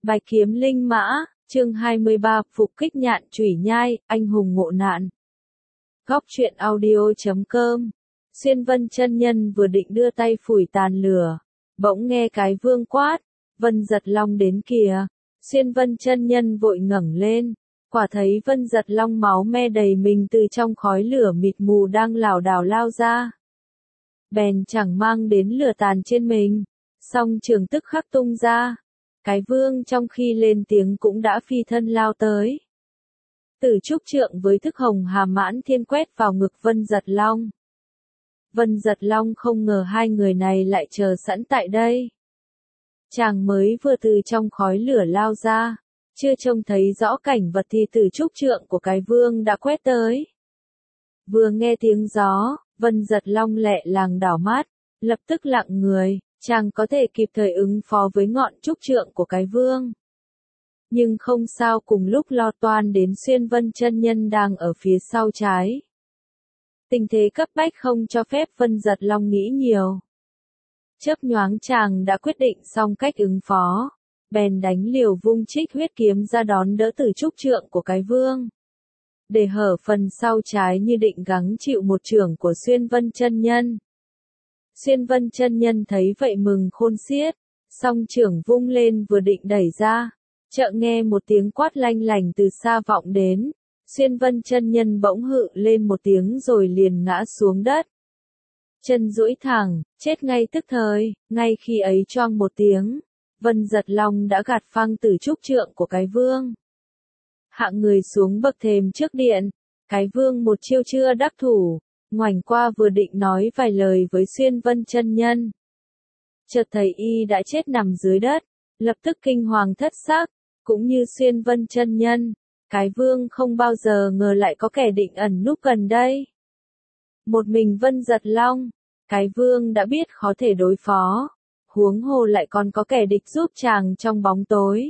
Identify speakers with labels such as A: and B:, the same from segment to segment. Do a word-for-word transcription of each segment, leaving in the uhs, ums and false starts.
A: Bạch kiếm linh mã, chương hai mươi ba, phục kích nhạn chủy nhai, anh hùng ngộ nạn. Góc truyện audio chấm com. Xuyên Vân chân nhân vừa định đưa tay phủi tàn lửa, bỗng nghe cái vương quát, Vân Giật Long đến kìa. Xuyên Vân chân nhân vội ngẩng lên, quả thấy Vân Giật Long máu me đầy mình từ trong khói lửa mịt mù đang lảo đảo lao ra. Bèn chẳng mang đến lửa tàn trên mình, song trường tức khắc tung ra. Cái vương trong khi lên tiếng cũng đã phi thân lao tới. Tử trúc trượng với thức hồng hàm mãn thiên quét vào ngực Vân Giật Long. Vân Giật Long không ngờ hai người này lại chờ sẵn tại đây. Chàng mới vừa từ trong khói lửa lao ra, chưa trông thấy rõ cảnh vật thì tử trúc trượng của cái vương đã quét tới. Vừa nghe tiếng gió, Vân Giật Long lẹ làng đảo mắt, lập tức lặng người. Chàng có thể kịp thời ứng phó với ngọn trúc trượng của cái vương. Nhưng không sao, cùng lúc lo toan đến Xuyên Vân chân nhân đang ở phía sau trái. Tình thế cấp bách không cho phép Vân Giật Long nghĩ nhiều. Chớp nhoáng chàng đã quyết định xong cách ứng phó, bèn đánh liều vung trích huyết kiếm ra đón đỡ từ trúc trượng của cái vương. Để hở phần sau trái như định gắng chịu một chưởng của Xuyên Vân chân nhân. Xuyên Vân chân nhân thấy vậy mừng khôn xiết, song chưởng vung lên vừa định đẩy ra, chợt nghe một tiếng quát lanh lành từ xa vọng đến. Xuyên Vân chân nhân bỗng hự lên một tiếng rồi liền ngã xuống đất. Chân duỗi thẳng, chết ngay tức thời. Ngay khi ấy choang một tiếng, Vân Giật Long đã gạt phăng tử trúc trượng của cái vương. Hạng người xuống bậc thềm trước điện, cái vương một chiêu chưa đắc thủ. Ngoảnh qua vừa định nói vài lời với Xuyên Vân chân nhân. Chợt thấy y đã chết nằm dưới đất, lập tức kinh hoàng thất sắc, cũng như Xuyên Vân chân nhân, cái vương không bao giờ ngờ lại có kẻ định ẩn núp gần đây. Một mình Vân Giật Long, cái vương đã biết khó thể đối phó, huống hồ lại còn có kẻ địch giúp chàng trong bóng tối.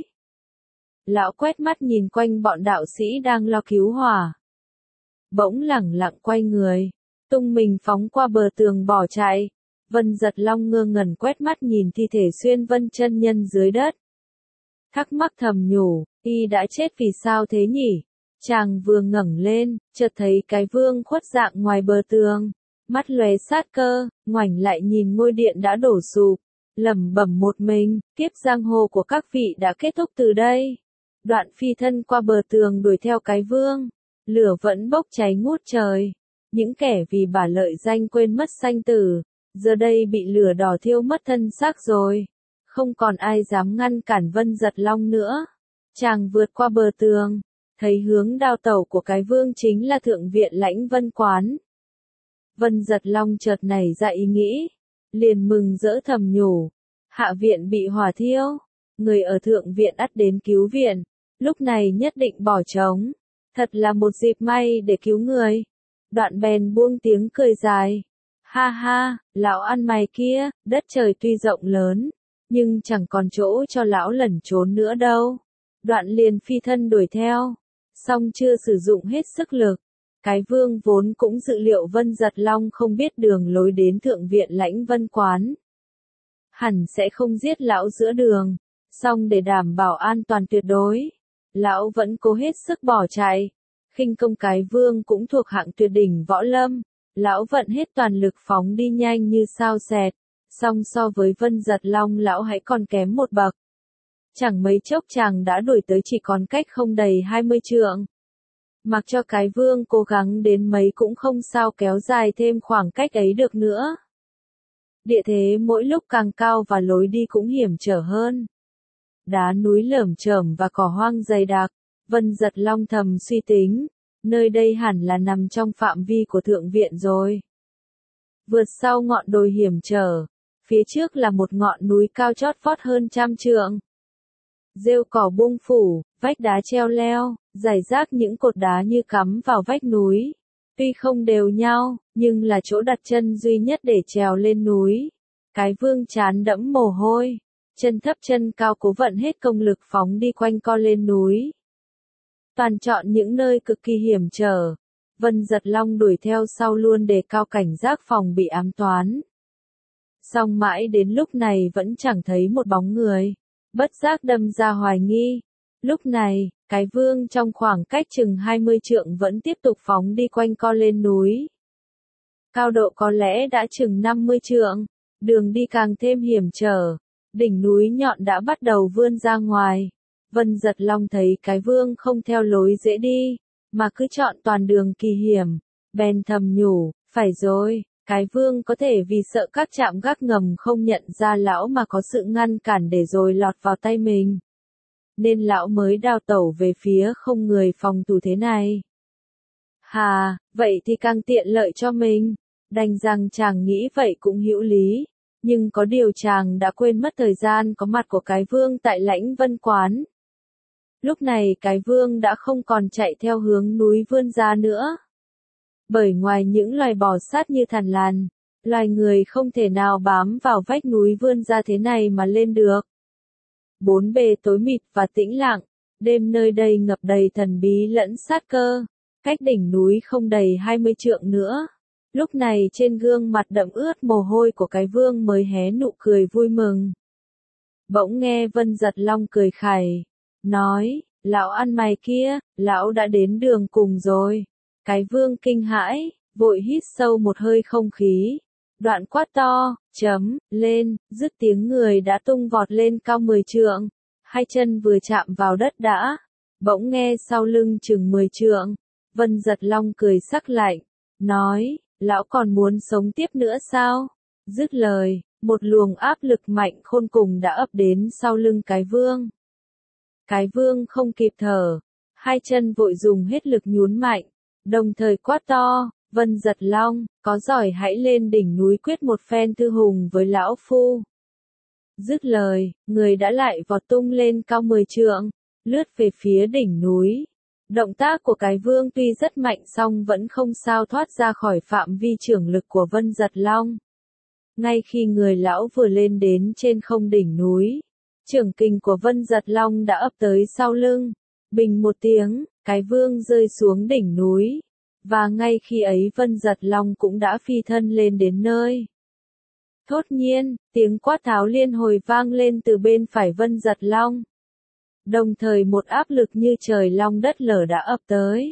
A: Lão quét mắt nhìn quanh bọn đạo sĩ đang lo cứu hỏa. Bỗng lẳng lặng quay người, tung mình phóng qua bờ tường bỏ chạy. Vân Giật Long ngơ ngẩn quét mắt nhìn thi thể Xuyên Vân chân nhân dưới đất. Thắc mắc thầm nhủ, y đã chết vì sao thế nhỉ? Chàng vừa ngẩng lên, chợt thấy cái vương khuất dạng ngoài bờ tường, mắt lóe sát cơ, ngoảnh lại nhìn ngôi điện đã đổ sụp, lẩm bẩm một mình, kiếp giang hồ của các vị đã kết thúc từ đây. Đoạn phi thân qua bờ tường đuổi theo cái vương, lửa vẫn bốc cháy ngút trời. Những kẻ vì bả lợi danh quên mất sanh tử, giờ đây bị lửa đỏ thiêu mất thân xác rồi. Không còn ai dám ngăn cản Vân Giật Long nữa. Chàng vượt qua bờ tường, thấy hướng đao tẩu của cái vương chính là thượng viện Lãnh Vân quán. Vân Giật Long chợt nảy ra ý nghĩ, liền mừng rỡ thầm nhủ, hạ viện bị hỏa thiêu, người ở thượng viện ắt đến cứu viện, lúc này nhất định bỏ trống, thật là một dịp may để cứu người. Đoạn bèn buông tiếng cười dài. Ha ha, lão ăn mày kia, đất trời tuy rộng lớn, nhưng chẳng còn chỗ cho lão lẩn trốn nữa đâu. Đoạn liền phi thân đuổi theo, song chưa sử dụng hết sức lực. Cái vương vốn cũng dự liệu Vân Giật Long không biết đường lối đến thượng viện Lãnh Vân quán. Hẳn sẽ không giết lão giữa đường, song để đảm bảo an toàn tuyệt đối, lão vẫn cố hết sức bỏ chạy. Khinh công cái vương cũng thuộc hạng tuyệt đỉnh võ lâm, lão vận hết toàn lực phóng đi nhanh như sao xẹt, song so với Vân Giật Long lão hãy còn kém một bậc. Chẳng mấy chốc chàng đã đuổi tới chỉ còn cách không đầy hai mươi trượng. Mặc cho cái vương cố gắng đến mấy cũng không sao kéo dài thêm khoảng cách ấy được nữa. Địa thế mỗi lúc càng cao và lối đi cũng hiểm trở hơn. Đá núi lởm chởm và cỏ hoang dày đặc. Vân Giật Long thầm suy tính, nơi đây hẳn là nằm trong phạm vi của thượng viện rồi. Vượt sau ngọn đồi hiểm trở, phía trước là một ngọn núi cao chót vót hơn trăm trượng. Rêu cỏ bung phủ, vách đá treo leo, rải rác những cột đá như cắm vào vách núi. Tuy không đều nhau, nhưng là chỗ đặt chân duy nhất để trèo lên núi. Cái vương chán đẫm mồ hôi, chân thấp chân cao cố vận hết công lực phóng đi quanh co lên núi. Toàn chọn những nơi cực kỳ hiểm trở. Vân Giật Long đuổi theo sau luôn đề cao cảnh giác phòng bị ám toán. Song mãi đến lúc này vẫn chẳng thấy một bóng người. bất giác đâm ra hoài nghi. Lúc này, cái vương trong khoảng cách chừng hai mươi trượng vẫn tiếp tục phóng đi quanh co lên núi. Cao độ có lẽ đã chừng năm mươi trượng, đường đi càng thêm hiểm trở, đỉnh núi nhọn đã bắt đầu vươn ra ngoài. Vân Giật Long thấy cái vương không theo lối dễ đi, mà cứ chọn toàn đường kỳ hiểm, bèn thầm nhủ, phải rồi, cái vương có thể vì sợ các trạm gác ngầm không nhận ra lão mà có sự ngăn cản để rồi lọt vào tay mình. Nên lão mới đào tẩu về phía không người phòng thủ thế này. Hà, vậy thì càng tiện lợi cho mình. Đành rằng chàng nghĩ vậy cũng hữu lý, nhưng có điều chàng đã quên mất thời gian có mặt của cái vương tại Lãnh Vân Quán. Lúc này cái vương đã không còn chạy theo hướng núi vươn ra nữa. Bởi ngoài những loài bò sát như thằn lằn, loài người không thể nào bám vào vách núi vươn ra thế này mà lên được. Bốn bề tối mịt và tĩnh lặng, đêm nơi đây ngập đầy thần bí lẫn sát cơ, cách đỉnh núi không đầy hai mươi trượng nữa. Lúc này trên gương mặt đẫm ướt mồ hôi của cái vương mới hé nụ cười vui mừng. Bỗng nghe Vân Giật Long cười khẩy, nói, lão ăn mày kia, lão đã đến đường cùng rồi. Cái vương kinh hãi, vội hít sâu một hơi không khí. Đoạn quát to, chấm, lên, dứt tiếng người đã tung vọt lên cao mười trượng. Hai chân vừa chạm vào đất đã. Bỗng nghe sau lưng chừng mười trượng. Vân Giật Long cười sắc lạnh, nói, lão còn muốn sống tiếp nữa sao? Dứt lời, một luồng áp lực mạnh khôn cùng đã ập đến sau lưng cái vương. Cái vương không kịp thở, hai chân vội dùng hết lực nhún mạnh, đồng thời quát to, Vân Giật Long, có giỏi hãy lên đỉnh núi quyết một phen thư hùng với lão phu. Dứt lời, người đã lại vọt tung lên cao mười trượng, lướt về phía đỉnh núi. Động tác của cái vương tuy rất mạnh song vẫn không sao thoát ra khỏi phạm vi chưởng lực của Vân Giật Long. Ngay khi người lão vừa lên đến trên không đỉnh núi, chưởng kình của Vân Giật Long đã ập tới sau lưng. Bình một tiếng, cái vương rơi xuống đỉnh núi. Và ngay khi ấy Vân Giật Long cũng đã phi thân lên đến nơi. Thốt nhiên, tiếng quát tháo liên hồi vang lên từ bên phải Vân Giật Long. Đồng thời một áp lực như trời long đất lở đã ập tới.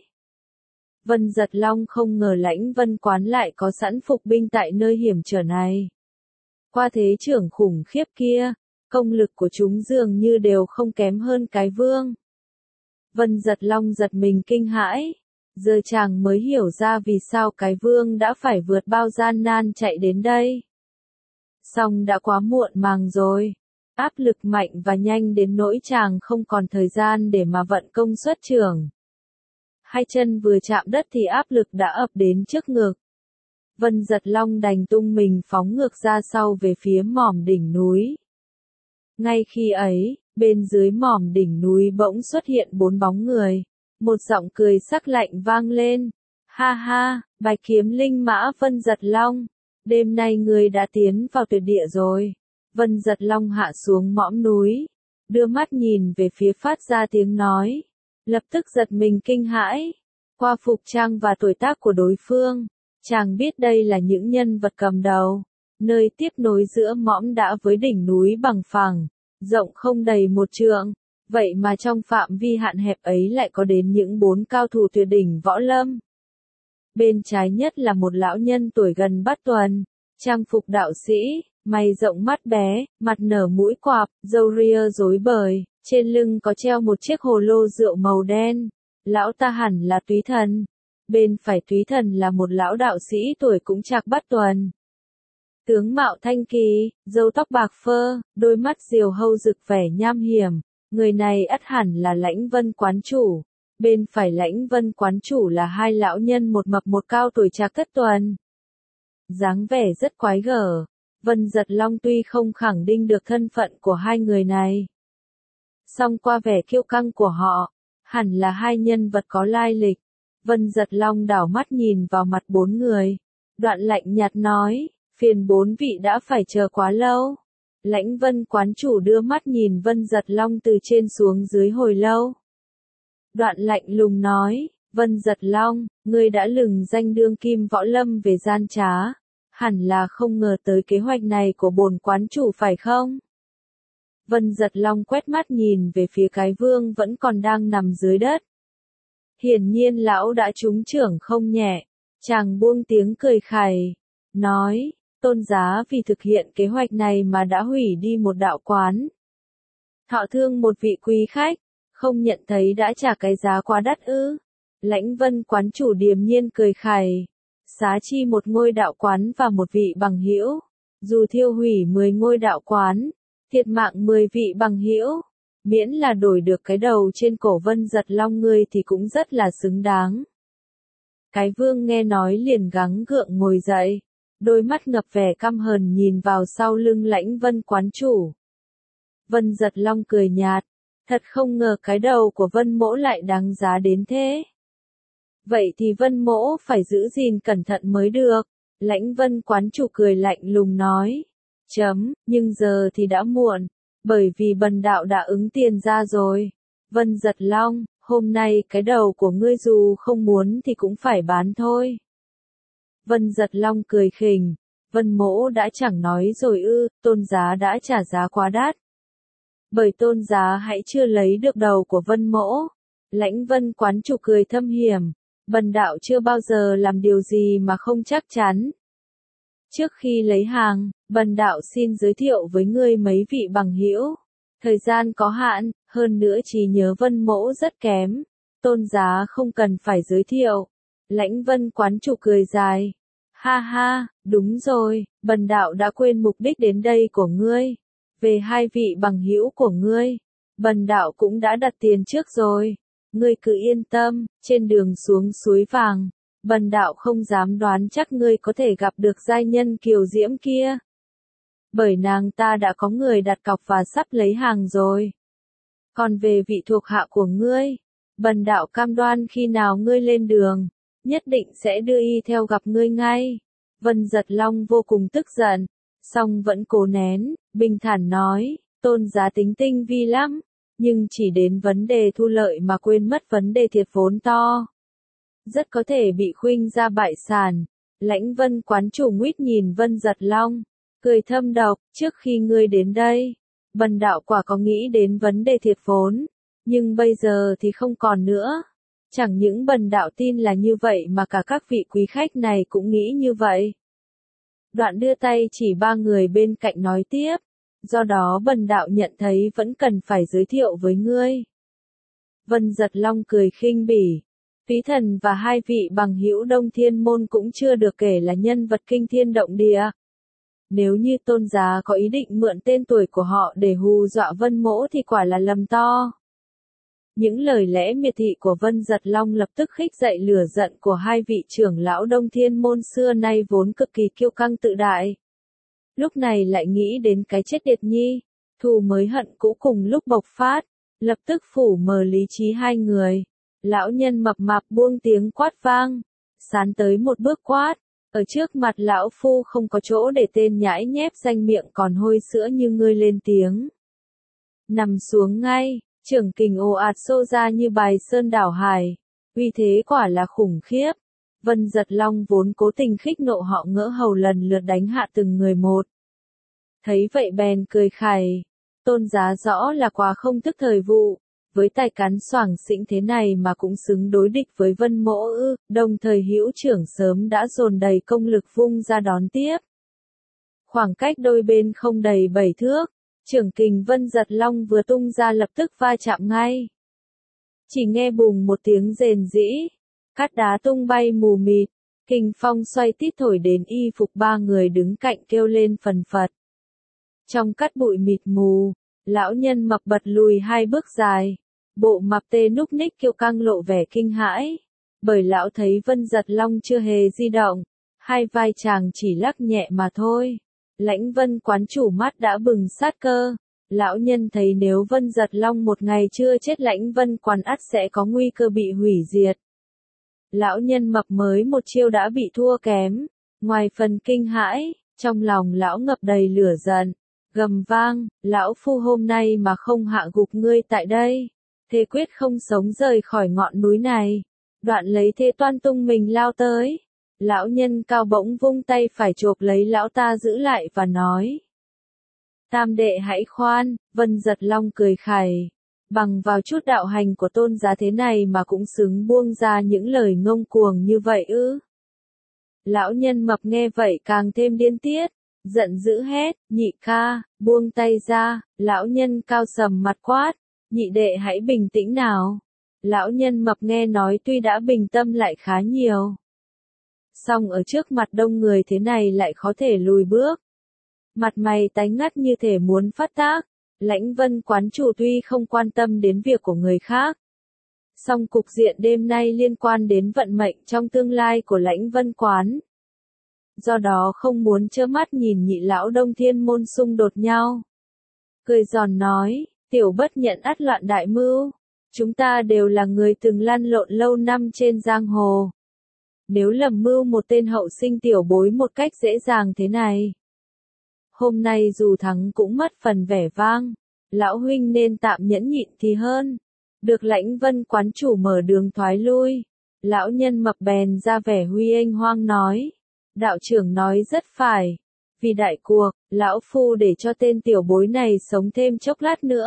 A: Vân Giật Long không ngờ Lãnh Vân Quán lại có sẵn phục binh tại nơi hiểm trở này. Qua thế trưởng khủng khiếp kia, công lực của chúng dường như đều không kém hơn cái vương. Vân Giật Long giật mình kinh hãi. Giờ chàng mới hiểu ra vì sao cái vương đã phải vượt bao gian nan chạy đến đây. Song đã quá muộn màng rồi. Áp lực mạnh và nhanh đến nỗi chàng không còn thời gian để mà vận công xuất chưởng. Hai chân vừa chạm đất thì áp lực đã ập đến trước ngực. Vân Giật Long đành tung mình phóng ngược ra sau về phía mỏm đỉnh núi. Ngay khi ấy, bên dưới mỏm đỉnh núi bỗng xuất hiện bốn bóng người. Một giọng cười sắc lạnh vang lên. Ha ha, Bạch Kiếm Linh Mã Vân Giật Long. Đêm nay người đã tiến vào tuyệt địa rồi. Vân Giật Long hạ xuống mỏm núi. Đưa mắt nhìn về phía phát ra tiếng nói. Lập tức giật mình kinh hãi. Qua phục trang và tuổi tác của đối phương, chàng biết đây là những nhân vật cầm đầu. Nơi tiếp nối giữa mỏm đã với đỉnh núi bằng phẳng, rộng không đầy một trượng. Vậy mà trong phạm vi hạn hẹp ấy lại có đến những bốn cao thủ tuyệt đỉnh võ lâm. Bên trái nhất là một lão nhân tuổi gần bát tuần, trang phục đạo sĩ, mày rộng mắt bé, mặt nở mũi quạp, râu ria rối bời, trên lưng có treo một chiếc hồ lô rượu màu đen. Lão ta hẳn là Túy Thần. Bên phải Túy Thần là một lão đạo sĩ tuổi cũng trạc bát tuần. Tướng mạo thanh kỳ, râu tóc bạc phơ, đôi mắt diều hâu rực vẻ nham hiểm. Người này ắt hẳn là Lãnh Vân Quán chủ. Bên phải Lãnh Vân Quán chủ là hai lão nhân một mập một cao tuổi trạc thất tuần. Dáng vẻ rất quái gở. Vân Giật Long tuy không khẳng định được thân phận của hai người này, song qua vẻ kiêu căng của họ, hẳn là hai nhân vật có lai lịch. Vân Giật Long đảo mắt nhìn vào mặt bốn người. Đoạn lạnh nhạt nói, phiền bốn vị đã phải chờ quá lâu. Lãnh Vân Quán chủ đưa mắt nhìn Vân Giật Long từ trên xuống dưới hồi lâu. Đoạn lạnh lùng nói, Vân Giật Long, ngươi đã lừng danh đương kim võ lâm về gian trá. Hẳn là không ngờ tới kế hoạch này của bổn quán chủ phải không? Vân Giật Long quét mắt nhìn về phía cái vương vẫn còn đang nằm dưới đất. Hiển nhiên lão đã trúng chưởng không nhẹ, chàng buông tiếng cười khày, nói, Tôn giá vì thực hiện kế hoạch này mà đã hủy đi một đạo quán. Thọ thương một vị quý khách, không nhận thấy đã trả cái giá quá đắt ư. Lãnh Vân quán chủ điềm nhiên cười khày, xá chi một ngôi đạo quán và một vị bằng hữu, dù thiêu hủy mười ngôi đạo quán, thiệt mạng mười vị bằng hữu, miễn là đổi được cái đầu trên cổ Vân Giật Long ngươi thì cũng rất là xứng đáng. Cái vương nghe nói liền gắng gượng ngồi dậy, đôi mắt ngập vẻ căm hờn nhìn vào sau lưng Lãnh Vân quán chủ. Vân Giật Long cười nhạt, thật không ngờ cái đầu của Vân mỗ lại đáng giá đến thế. Vậy thì Vân mỗ phải giữ gìn cẩn thận mới được. Lãnh Vân quán chủ cười lạnh lùng nói. Chấm, nhưng giờ thì đã muộn, bởi vì bần đạo đã ứng tiền ra rồi. Vân Giật Long, hôm nay cái đầu của ngươi dù không muốn thì cũng phải bán thôi. Vân Giật Long cười khỉnh, Vân mỗ đã chẳng nói rồi ư, Tôn giá đã trả giá quá đắt. Bởi Tôn giá hãy chưa lấy được đầu của Vân mỗ. Lãnh Vân quán chủ cười thâm hiểm, bần đạo chưa bao giờ làm điều gì mà không chắc chắn. Trước khi lấy hàng, bần đạo xin giới thiệu với ngươi mấy vị bằng hữu. Thời gian có hạn, hơn nữa trí nhớ Vân mỗ rất kém. Tôn giá không cần phải giới thiệu. Lãnh Vân quán chủ cười dài. Ha ha, đúng rồi, bần đạo đã quên mục đích đến đây của ngươi. Về hai vị bằng hữu của ngươi, bần đạo cũng đã đặt tiền trước rồi. Ngươi cứ yên tâm, trên đường xuống suối vàng, bần đạo không dám đoán chắc ngươi có thể gặp được giai nhân kiều diễm kia. Bởi nàng ta đã có người đặt cọc và sắp lấy hàng rồi. Còn về vị thuộc hạ của ngươi, bần đạo cam đoan khi nào ngươi lên đường, nhất định sẽ đưa y theo gặp ngươi ngay. Vân Giật Long vô cùng tức giận, song vẫn cố nén, bình thản nói, Tôn giá tính tinh vi lắm, nhưng chỉ đến vấn đề thu lợi mà quên mất vấn đề thiệt vốn to. Rất có thể bị khuynh ra bại sản. Lãnh Vân quán chủ nguýt nhìn Vân Giật Long, cười thâm độc, trước khi ngươi đến đây, bần đạo quả có nghĩ đến vấn đề thiệt vốn, nhưng bây giờ thì không còn nữa. Chẳng những bần đạo tin là như vậy mà cả các vị quý khách này cũng nghĩ như vậy. Đoạn đưa tay chỉ ba người bên cạnh nói tiếp, do đó bần đạo nhận thấy vẫn cần phải giới thiệu với ngươi. Vân Giật Long cười khinh bỉ, Phí Thần và hai vị bằng hữu Đông Thiên Môn cũng chưa được kể là nhân vật kinh thiên động địa. Nếu như Tôn giá có ý định mượn tên tuổi của họ để hù dọa Vân mỗ thì quả là lầm to. Những lời lẽ miệt thị của Vân Giật Long lập tức khích dậy lửa giận của hai vị trưởng lão Đông Thiên Môn xưa nay vốn cực kỳ kiêu căng tự đại. Lúc này lại nghĩ đến cái chết Điệt Nhi, thù mới hận cũ cùng lúc bộc phát, lập tức phủ mờ lý trí hai người. Lão nhân mập mạp buông tiếng quát vang, sán tới một bước quát, ở trước mặt lão phu không có chỗ để tên nhãi nhép danh miệng còn hôi sữa như ngươi lên tiếng. Nằm xuống ngay. Trưởng kình ồ ạt xô ra như bài sơn đảo hải, uy thế quả là khủng khiếp. Vân Giật Long vốn cố tình khích nộ họ ngỡ hầu lần lượt đánh hạ từng người một. Thấy vậy bèn cười khày, Tôn giá rõ là quá không thức thời vụ, với tài cán xoảng xĩnh thế này mà cũng xứng đối địch với Vân mỗ ư, đồng thời hữu trưởng sớm đã dồn đầy công lực vung ra đón tiếp. Khoảng cách đôi bên không đầy bảy thước. Trưởng kình Vân Giật Long vừa tung ra lập tức va chạm ngay. Chỉ nghe bùng một tiếng rền rĩ, cát đá tung bay mù mịt, kình phong xoay tít thổi đến y phục ba người đứng cạnh kêu lên phần phật. Trong cát bụi mịt mù, lão nhân mập bật lùi hai bước dài, bộ mặt tê núc ních kiêu căng lộ vẻ kinh hãi, bởi lão thấy Vân Giật Long chưa hề di động, hai vai chàng chỉ lắc nhẹ mà thôi. Lãnh Vân quán chủ mắt đã bừng sát cơ, lão nhân thấy nếu Vân Giật Long một ngày chưa chết Lãnh Vân quán ắt sẽ có nguy cơ bị hủy diệt. Lão nhân mập mới một chiêu đã bị thua kém, ngoài phần kinh hãi, trong lòng lão ngập đầy lửa giận, gầm vang, lão phu hôm nay mà không hạ gục ngươi tại đây, thề quyết không sống rời khỏi ngọn núi này. Đoạn lấy thế toan tung mình lao tới. Lão nhân cao bỗng vung tay phải chộp lấy lão ta giữ lại và nói. Tam đệ hãy khoan, Vân Giật Long cười khẩy. Bằng vào chút đạo hành của tôn giá thế này mà cũng xứng buông ra những lời ngông cuồng như vậy ư? Lão nhân mập nghe vậy càng thêm điên tiết, giận dữ hét, nhị ca, buông tay ra, lão nhân cao sầm mặt quát, nhị đệ hãy bình tĩnh nào. Lão nhân mập nghe nói tuy đã bình tâm lại khá nhiều. Song ở trước mặt đông người thế này lại khó thể lùi bước. Mặt mày tái ngắt như thể muốn phát tác, Lãnh Vân quán chủ tuy không quan tâm đến việc của người khác. Song cục diện đêm nay liên quan đến vận mệnh trong tương lai của Lãnh Vân quán. Do đó không muốn trơ mắt nhìn nhị lão Đông Thiên môn xung đột nhau. Cười giòn nói, tiểu bất nhận ắt loạn đại mưu. Chúng ta đều là người từng lăn lộn lâu năm trên giang hồ. Nếu lầm mưu một tên hậu sinh tiểu bối một cách dễ dàng thế này, hôm nay dù thắng cũng mất phần vẻ vang. Lão huynh nên tạm nhẫn nhịn thì hơn. Được Lãnh Vân quán chủ mở đường thoái lui. Lão nhân mập bèn ra vẻ huy anh hoang nói. Đạo trưởng nói rất phải. Vì đại cuộc, lão phu để cho tên tiểu bối này sống thêm chốc lát nữa.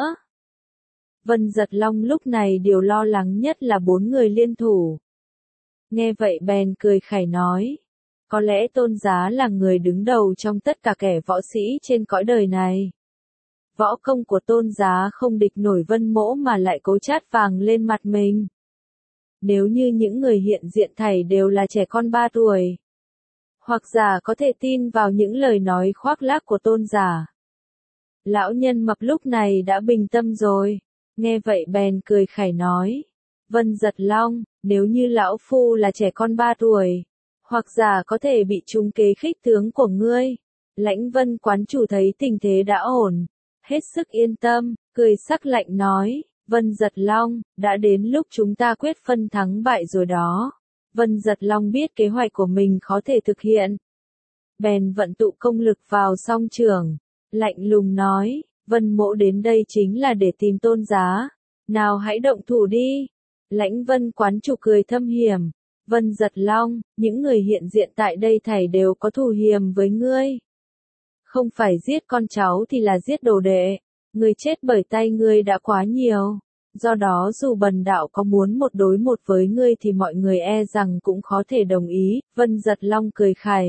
A: Vân Giật Long lúc này điều lo lắng nhất là bốn người liên thủ. Nghe vậy bèn cười khẩy nói. Có lẽ tôn giá là người đứng đầu trong tất cả kẻ võ sĩ trên cõi đời này. Võ công của tôn giá không địch nổi Vân Mỗ mà lại cố chát vàng lên mặt mình. Nếu như những người hiện diện thảy đều là trẻ con ba tuổi, hoặc giả có thể tin vào những lời nói khoác lác của tôn giả. Lão nhân mập lúc này đã bình tâm rồi, nghe vậy bèn cười khẩy nói. Vân Giật Long, nếu như lão phu là trẻ con ba tuổi, hoặc giả có thể bị trúng kế khích tướng của ngươi. Lãnh Vân quán chủ thấy tình thế đã ổn, hết sức yên tâm, cười sắc lạnh nói, Vân Giật Long, đã đến lúc chúng ta quyết phân thắng bại rồi đó. Vân Giật Long biết kế hoạch của mình khó thể thực hiện. Bèn vận tụ công lực vào song trường, lạnh lùng nói, Vân Mỗ đến đây chính là để tìm tôn giá. Nào hãy động thủ đi. Lãnh Vân quán chủ cười thâm hiểm. Vân Giật Long, những người hiện diện tại đây thảy đều có thù hiềm với ngươi. Không phải giết con cháu thì là giết đồ đệ. Người chết bởi tay ngươi đã quá nhiều. Do đó dù bần đạo có muốn một đối một với ngươi thì mọi người e rằng cũng khó thể đồng ý. Vân Giật Long cười khẩy.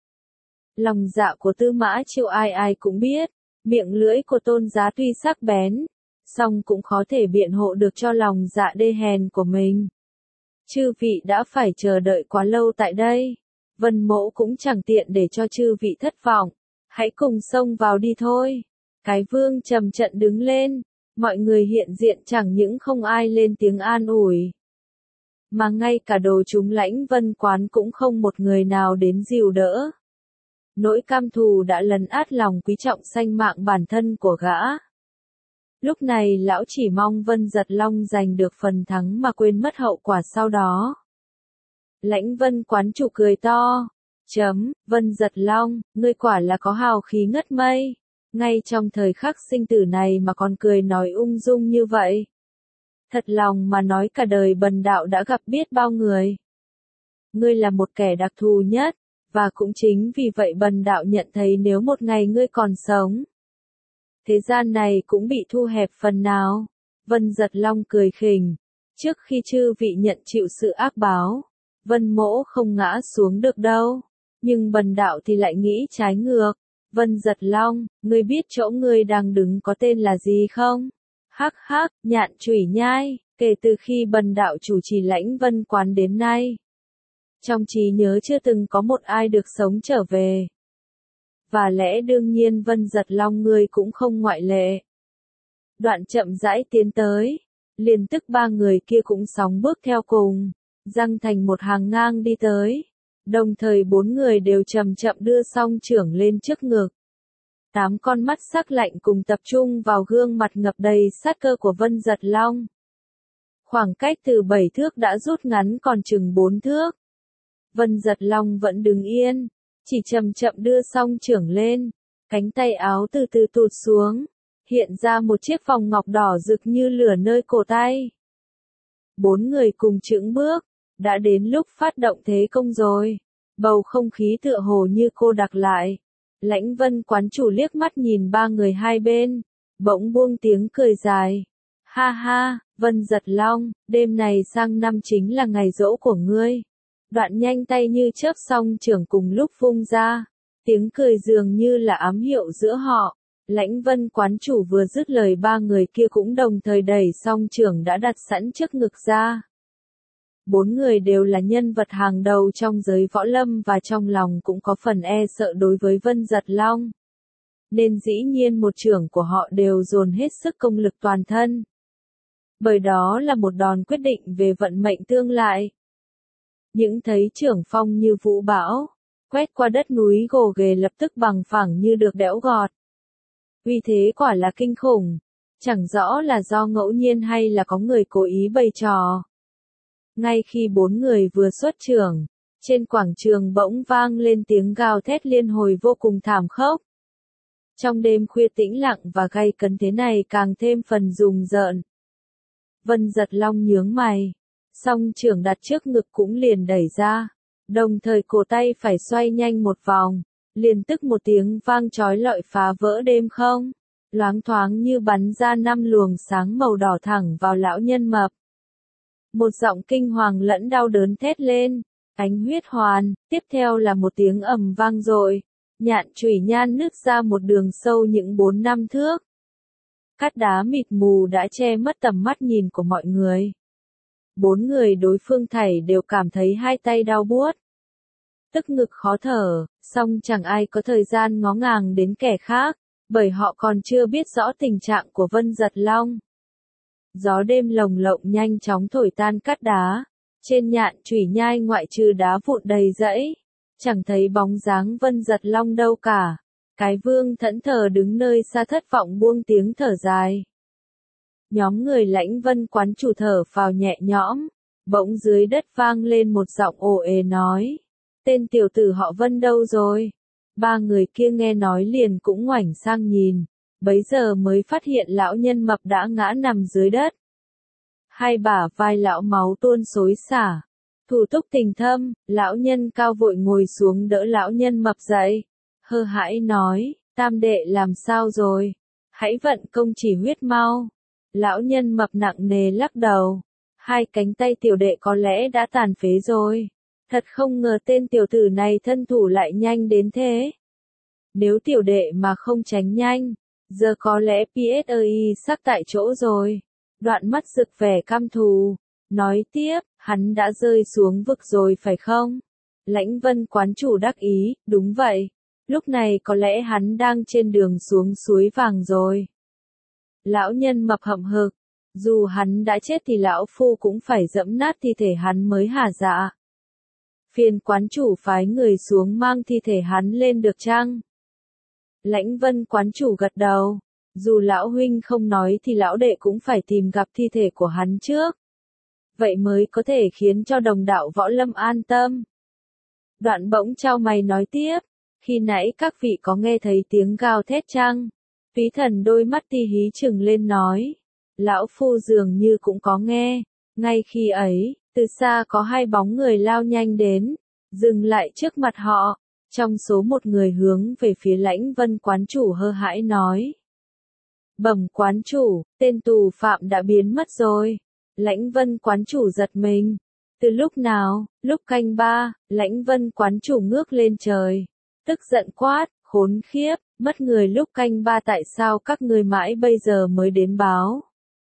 A: Lòng dạ của Tư Mã Chiêu ai ai cũng biết. Miệng lưỡi của tôn giá tuy sắc bén, song cũng khó thể biện hộ được cho lòng dạ đê hèn của mình. Chư vị đã phải chờ đợi quá lâu tại đây. Vân Mỗ cũng chẳng tiện để cho chư vị thất vọng. Hãy cùng xông vào đi thôi. Cái vương trầm trận đứng lên. Mọi người hiện diện chẳng những không ai lên tiếng an ủi, mà ngay cả đồ chúng Lãnh Vân quán cũng không một người nào đến dìu đỡ. Nỗi cam thù đã lấn át lòng quý trọng sanh mạng bản thân của gã. Lúc này lão chỉ mong Vân Giật Long giành được phần thắng mà quên mất hậu quả sau đó. Lãnh Vân quán chủ cười to. Chấm, Vân Giật Long, ngươi quả là có hào khí ngất mây. Ngay trong thời khắc sinh tử này mà còn cười nói ung dung như vậy. Thật lòng mà nói cả đời bần đạo đã gặp biết bao người. Ngươi là một kẻ đặc thù nhất, và cũng chính vì vậy bần đạo nhận thấy nếu một ngày ngươi còn sống, thế gian này cũng bị thu hẹp phần nào. Vân Giật Long cười khỉnh. Trước khi chư vị nhận chịu sự ác báo, Vân Mỗ không ngã xuống được đâu. Nhưng bần đạo thì lại nghĩ trái ngược. Vân Giật Long, ngươi biết chỗ ngươi đang đứng có tên là gì không? Hắc hắc, Nhạn Chủy Nhai, kể từ khi bần đạo chủ trì Lãnh Vân quán đến nay, trong trí nhớ chưa từng có một ai được sống trở về. Và lẽ đương nhiên Vân Giật Long ngươi cũng không ngoại lệ. Đoạn chậm rãi tiến tới, liền tức ba người kia cũng sóng bước theo cùng, giăng thành một hàng ngang đi tới. Đồng thời bốn người đều chậm chậm đưa song chưởng lên trước ngực. Tám con mắt sắc lạnh cùng tập trung vào gương mặt ngập đầy sát cơ của Vân Giật Long. Khoảng cách từ bảy thước đã rút ngắn còn chừng bốn thước. Vân Giật Long vẫn đứng yên, chỉ chậm chậm đưa song chưởng lên, cánh tay áo từ từ tụt xuống, hiện ra một chiếc vòng ngọc đỏ rực như lửa nơi cổ tay. Bốn người cùng chững bước. Đã đến lúc phát động thế công rồi. Bầu không khí tựa hồ như cô đặc lại. Lãnh Vân quán chủ liếc mắt nhìn ba người hai bên, bỗng buông tiếng cười dài. Ha ha, Vân Giật Long, đêm này sang năm chính là ngày giỗ của ngươi. Đoạn nhanh tay như chớp song trưởng cùng lúc vung ra. Tiếng cười dường như là ám hiệu giữa họ. Lãnh Vân quán chủ vừa dứt lời ba người kia cũng đồng thời đẩy song trưởng đã đặt sẵn trước ngực ra. Bốn người đều là nhân vật hàng đầu trong giới võ lâm và trong lòng cũng có phần e sợ đối với Vân Giật Long. Nên dĩ nhiên một trưởng của họ đều dồn hết sức công lực toàn thân. Bởi đó là một đòn quyết định về vận mệnh tương lai. Những thấy trưởng phong như vũ bão, quét qua đất núi gồ ghề lập tức bằng phẳng như được đẽo gọt. Uy thế quả là kinh khủng, chẳng rõ là do ngẫu nhiên hay là có người cố ý bày trò. Ngay khi bốn người vừa xuất trưởng, trên quảng trường bỗng vang lên tiếng gào thét liên hồi vô cùng thảm khốc. Trong đêm khuya tĩnh lặng và gay cấn thế này càng thêm phần rùng rợn. Vân Giật Long nhướng mày, song trưởng đặt trước ngực cũng liền đẩy ra, đồng thời cổ tay phải xoay nhanh một vòng, liền tức một tiếng vang chói lọi phá vỡ đêm không, loáng thoáng như bắn ra năm luồng sáng màu đỏ thẳng vào lão nhân mập. Một giọng kinh hoàng lẫn đau đớn thét lên, ánh huyết hoàn, tiếp theo là một tiếng ầm vang dội, nhạn chùy nhan nứt ra một đường sâu những bốn năm thước. Cát đá mịt mù đã che mất tầm mắt nhìn của mọi người. Bốn người đối phương thảy đều cảm thấy hai tay đau buốt, tức ngực khó thở, song chẳng ai có thời gian ngó ngàng đến kẻ khác, bởi họ còn chưa biết rõ tình trạng của Vân Giật Long. Gió đêm lồng lộng nhanh chóng thổi tan cát đá, trên nhạn chùy nhai ngoại trừ đá vụn đầy rẫy, chẳng thấy bóng dáng Vân Giật Long đâu cả. Cái Vương thẫn thờ đứng nơi xa thất vọng buông tiếng thở dài. Nhóm người Lãnh Vân quán chủ thở phào nhẹ nhõm, bỗng dưới đất vang lên một giọng ồ ề nói. Tên tiểu tử họ Vân đâu rồi? Ba người kia nghe nói liền cũng ngoảnh sang nhìn, bấy giờ mới phát hiện lão nhân mập đã ngã nằm dưới đất. Hai bả vai lão máu tuôn xối xả. Thủ túc tình thâm, lão nhân cao vội ngồi xuống đỡ lão nhân mập dậy. Hơ hãi nói, tam đệ làm sao rồi? Hãy vận công chỉ huyết mau. Lão nhân mập nặng nề lắc đầu. Hai cánh tay tiểu đệ có lẽ đã tàn phế rồi. Thật không ngờ tên tiểu tử này thân thủ lại nhanh đến thế. Nếu tiểu đệ mà không tránh nhanh, giờ có lẽ pê ét rờ i sắc tại chỗ rồi. Đoạn mắt rực vẻ căm thù. Nói tiếp, hắn đã rơi xuống vực rồi phải không? Lãnh Vân quán chủ đắc ý, đúng vậy. Lúc này có lẽ hắn đang trên đường xuống suối vàng rồi. Lão nhân mập hậm hực, dù hắn đã chết thì lão phu cũng phải dẫm nát thi thể hắn mới hả dạ. Phiền quán chủ phái người xuống mang thi thể hắn lên được chăng? Lãnh Vân quán chủ gật đầu, dù lão huynh không nói thì lão đệ cũng phải tìm gặp thi thể của hắn trước. Vậy mới có thể khiến cho đồng đạo võ lâm an tâm. Đoạn bỗng chau mày nói tiếp. Khi nãy các vị có nghe thấy tiếng gào thét chăng? Phí Thần đôi mắt ti hí trừng lên nói. Lão phu dường như cũng có nghe. Ngay khi ấy, từ xa có hai bóng người lao nhanh đến, dừng lại trước mặt họ. Trong số một người hướng về phía Lãnh Vân quán chủ hơ hãi nói. Bẩm quán chủ, tên tù phạm đã biến mất rồi. Lãnh Vân quán chủ giật mình. Từ lúc nào? Lúc canh ba, Lãnh Vân quán chủ ngước lên trời. Tức giận quát, khốn khiếp, mất người lúc canh ba tại sao các ngươi mãi bây giờ mới đến báo.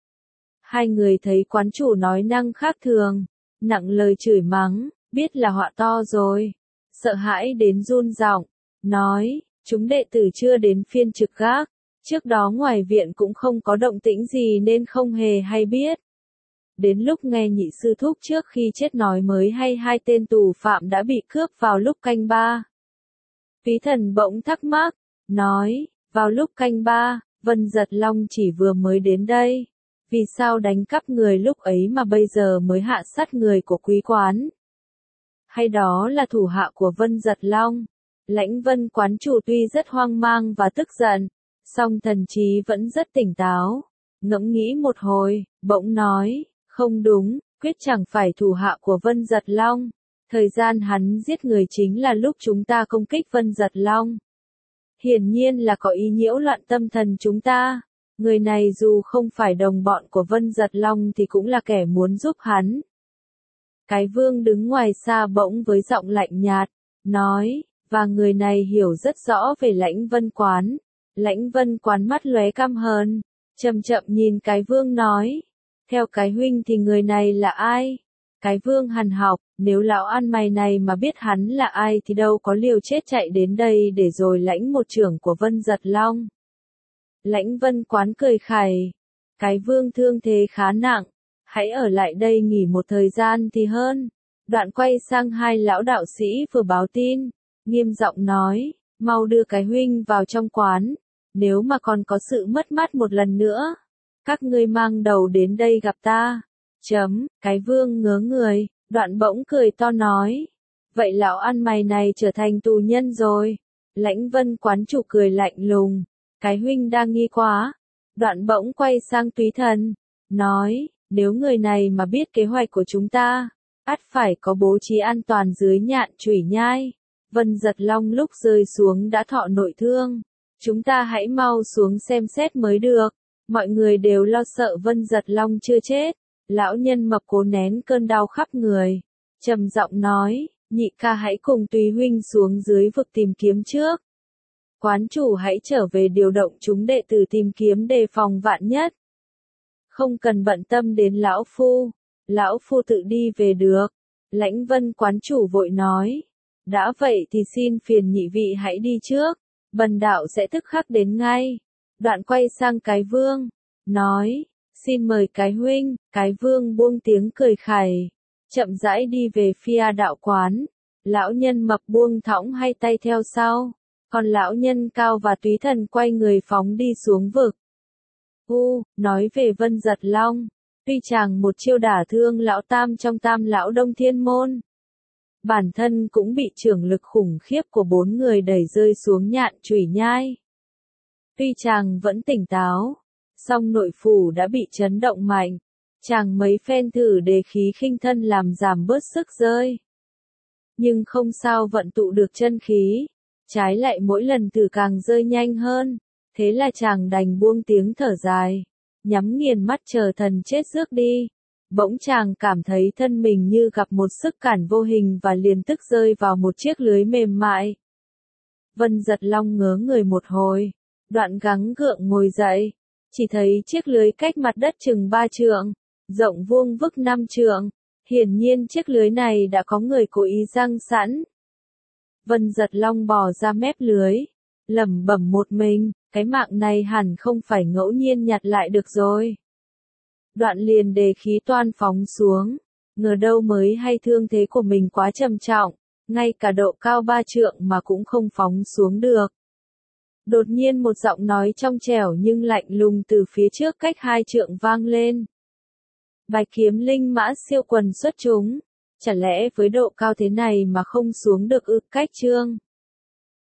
A: Hai người thấy quán chủ nói năng khác thường, nặng lời chửi mắng, biết là họa to rồi. Sợ hãi đến run giọng, nói, chúng đệ tử chưa đến phiên trực gác, trước đó ngoài viện cũng không có động tĩnh gì nên không hề hay biết. Đến lúc nghe nhị sư thúc trước khi chết nói mới hay hai tên tù phạm đã bị cướp vào lúc canh ba. Phí Thần bỗng thắc mắc, nói, vào lúc canh ba, Vân Giật Long chỉ vừa mới đến đây. Vì sao đánh cắp người lúc ấy mà bây giờ mới hạ sát người của quý quán? Hay đó là thủ hạ của Vân Giật Long? Lãnh Vân quán chủ tuy rất hoang mang và tức giận, song thần trí vẫn rất tỉnh táo. Ngẫm nghĩ một hồi, bỗng nói, không đúng, quyết chẳng phải thủ hạ của Vân Giật Long. Thời gian hắn giết người chính là lúc chúng ta công kích Vân Giật Long. hiển nhiên là có ý nhiễu loạn tâm thần chúng ta. Người này dù không phải đồng bọn của Vân Giật Long thì cũng là kẻ muốn giúp hắn. Cái Vương đứng ngoài xa bỗng với giọng lạnh nhạt, nói, và người này hiểu rất rõ về Lãnh Vân Quán. Lãnh Vân Quán mắt lóe căm hờn, chậm chậm nhìn Cái Vương nói, theo cái huynh thì người này là ai? Cái Vương hằn học, nếu lão ăn mày này mà biết hắn là ai thì đâu có liều chết chạy đến đây để rồi lãnh một chưởng của Vân Giật Long. Lãnh Vân Quán cười khẩy, Cái Vương thương thế khá nặng, hãy ở lại đây nghỉ một thời gian thì hơn. Đoạn quay sang hai lão đạo sĩ vừa báo tin, nghiêm giọng nói, mau đưa cái huynh vào trong quán, nếu mà còn có sự mất mát một lần nữa, các ngươi mang đầu đến đây gặp ta. Chấm, Cái Vương ngớ người, đoạn bỗng cười to nói, vậy lão ăn mày này trở thành tù nhân rồi. Lãnh Vân Quán chủ cười lạnh lùng, cái huynh đang nghi quá. Đoạn bỗng quay sang Túy Thần, nói, nếu người này mà biết kế hoạch của chúng ta, ắt phải có bố trí an toàn dưới nhạn chủy nhai. Vân Giật Long lúc rơi xuống đã thọ nội thương, chúng ta hãy mau xuống xem xét mới được. Mọi người đều lo sợ Vân Giật Long chưa chết. Lão nhân mập cố nén cơn đau khắp người, trầm giọng nói, nhị ca hãy cùng Túy huynh xuống dưới vực tìm kiếm trước. Quán chủ hãy trở về điều động chúng đệ tử tìm kiếm đề phòng vạn nhất. Không cần bận tâm đến lão phu, lão phu tự đi về được. Lãnh Vân Quán chủ vội nói, đã vậy thì xin phiền nhị vị hãy đi trước, bần đạo sẽ tức khắc đến ngay. Đoạn quay sang Cái Vương, nói, xin mời Cái huynh. Cái Vương buông tiếng cười khẩy, chậm rãi đi về phía đạo quán. Lão nhân mập buông thõng hai tay theo sau, còn lão nhân cao và Túy Thần quay người phóng đi xuống vực. U, nói về Vân Giật Long, tuy chàng một chiêu đả thương lão tam trong Tam lão Đông Thiên môn, bản thân cũng bị chưởng lực khủng khiếp của bốn người đẩy rơi xuống nhạn chủy nhai. Tuy chàng vẫn tỉnh táo, song nội phủ đã bị chấn động mạnh, chàng mấy phen thử đề khí khinh thân làm giảm bớt sức rơi. Nhưng không sao vận tụ được chân khí, trái lại mỗi lần thử càng rơi nhanh hơn, thế là chàng đành buông tiếng thở dài, nhắm nghiền mắt chờ thần chết rước đi. Bỗng chàng cảm thấy thân mình như gặp một sức cản vô hình và liền tức rơi vào một chiếc lưới mềm mại. Vân Giật Long ngớ người một hồi, đoạn gắng gượng ngồi dậy, chỉ thấy chiếc lưới cách mặt đất chừng ba trượng, rộng vuông vức năm trượng, hiển nhiên chiếc lưới này đã có người cố ý răng sẵn. Vân Giật Long bò ra mép lưới, lẩm bẩm một mình, cái mạng này hẳn không phải ngẫu nhiên nhặt lại được rồi. Đoạn liền đề khí toan phóng xuống, ngờ đâu mới hay thương thế của mình quá trầm trọng, ngay cả độ cao ba trượng mà cũng không phóng xuống được. Đột nhiên một giọng nói trong trẻo nhưng lạnh lùng từ phía trước cách hai trượng vang lên. Bạch Kiếm Linh mã siêu quần xuất chúng, chả lẽ với độ cao thế này mà không xuống được ư? Cách Trương